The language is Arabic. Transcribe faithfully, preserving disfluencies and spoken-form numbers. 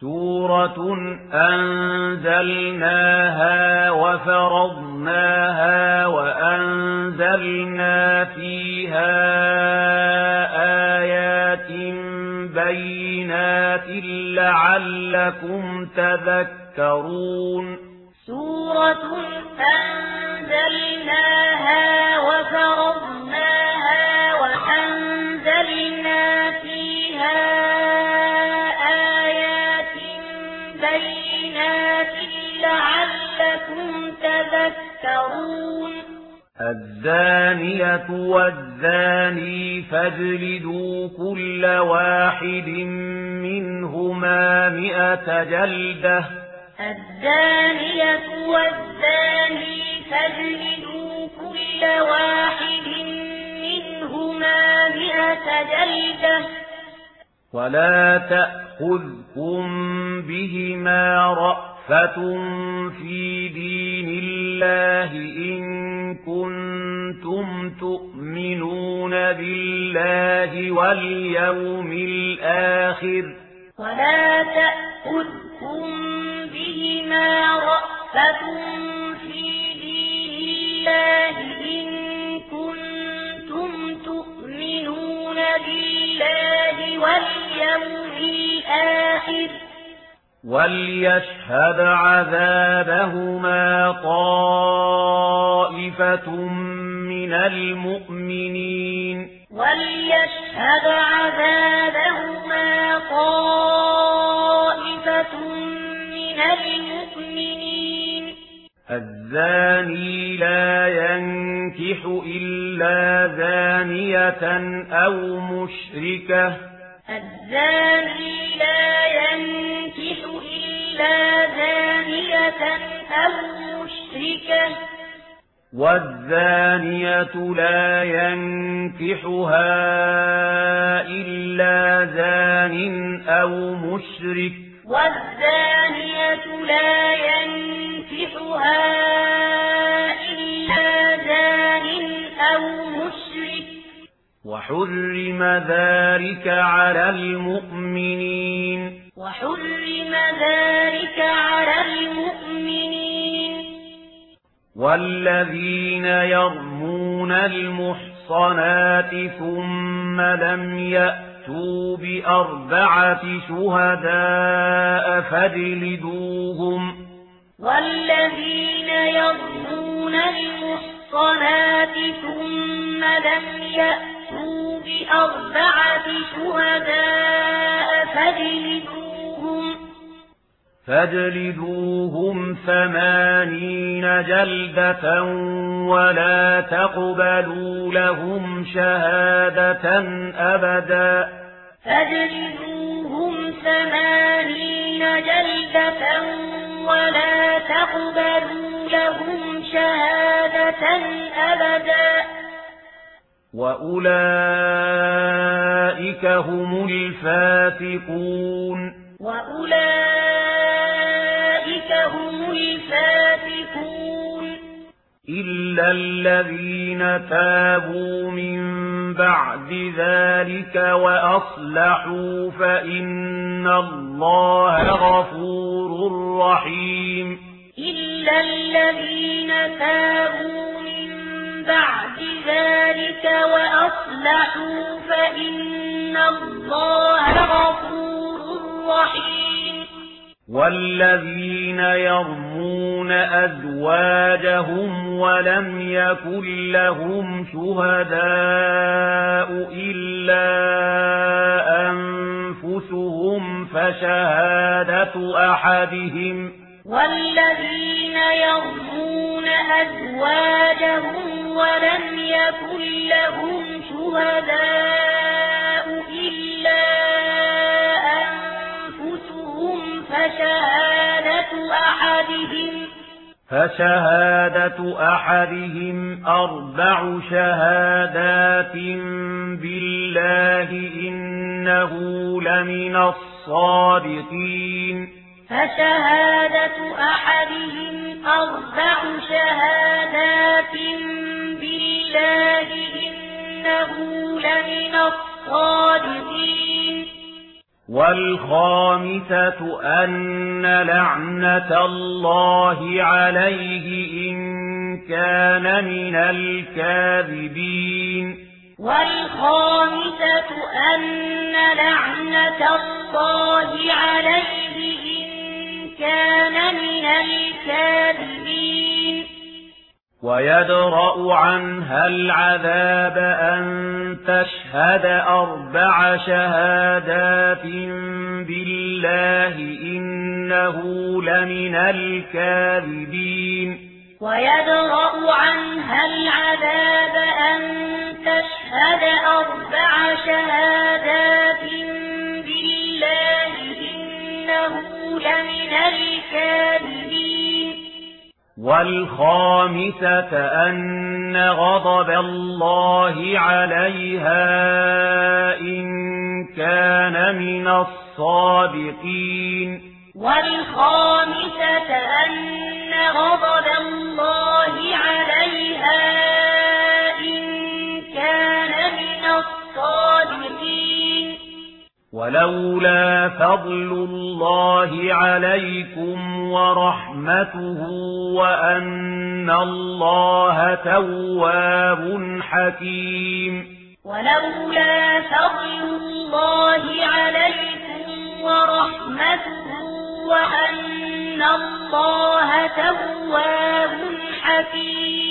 سورة أنزلناها وفرضناها وأنزلنا فيها آيات بينات لعلكم تذكرون سورة أنزلناها وفرضناها وأنزلنا فيها لعلكم تذكرون الزانية والزاني فاجلدوا كل واحد منهما مئة جلدة الزانية والزاني فاجلدوا كل واحد منهما مئة جلدة ولا تأخذكم بهما رأفة في دين الله إن كنتم تؤمنون بالله واليوم الآخر ولا تأخذكم بهما رأفة في دين الله إن كنتم تؤمنون بالله واليوم الآخر وليشهد عذابهما طائفة من المؤمنين وليشهد عذابهما طائفة من المؤمنين الزاني لا ينكح إلا زانية أو مشركة الزاني لا ينكح إلا زانية أو مشركة والزانية لا ينكحها إلا زان أو مشرك والزانية لا ينكحها إلا زان أو مشرك وحرم ذلك على المؤمنين وحرم ذلك على المؤمنين والذين يرمون المحصنات ثم لم يأتوا بأربعة شهداء فاجلدوهم والذين يرمون المحصنات ثم لم يأتوا بأربعة شهداء فاجلدوهم فاجلدوهم ثمانين جلدة ولا تقبلوا لهم شهادة أبدا فاجلدوهم ثمانين جلدة ولا تقبلوا لهم شهادة أبدا وأولئك هم الفاسقون وأولئك هم الفاسقون إلا الذين تابوا من بعد ذلك وأصلحوا فإن الله غفور رحيم إلا الذين تابوا من بعد ذلك وأصلحوا فإن الله غفور رحيم والذين يرمون أزواجهم ولم يكن لهم شهداء إلا أنفسهم فشهادة أحدهم والذين يرمون أزواجهم ولم يكن لهم شهداء إلا أنفسهم فشهادة أحدهم فشهادة أحدهم أربع شهادات بالله إنه لمن الصادقين فشهادة أحدهم أربع شهادات بالله إنه لمن الصادقين والخامسة أن لعنة الله عليه إن كان من الكاذبين والخامسة أن لعنة الله عليه إن كان من الكاذبين ويدرأ عنها العذاب أن تشهد أربع شهادات بالله إنه لمن الكاذبين ويدرأ عنها العذاب أن تشهد أربع شهادات بالله إنه لمن الكاذبين والخامسة أن غضب الله عليها إن كان من الصادقين والخامسة أن غضب الله عليها إن كان من الصادقين ولولا فضل الله عليكم ورحمته وأن الله تواب حكيم ولولا فضل الله عليكم ورحمته وأن الله تواب حكيم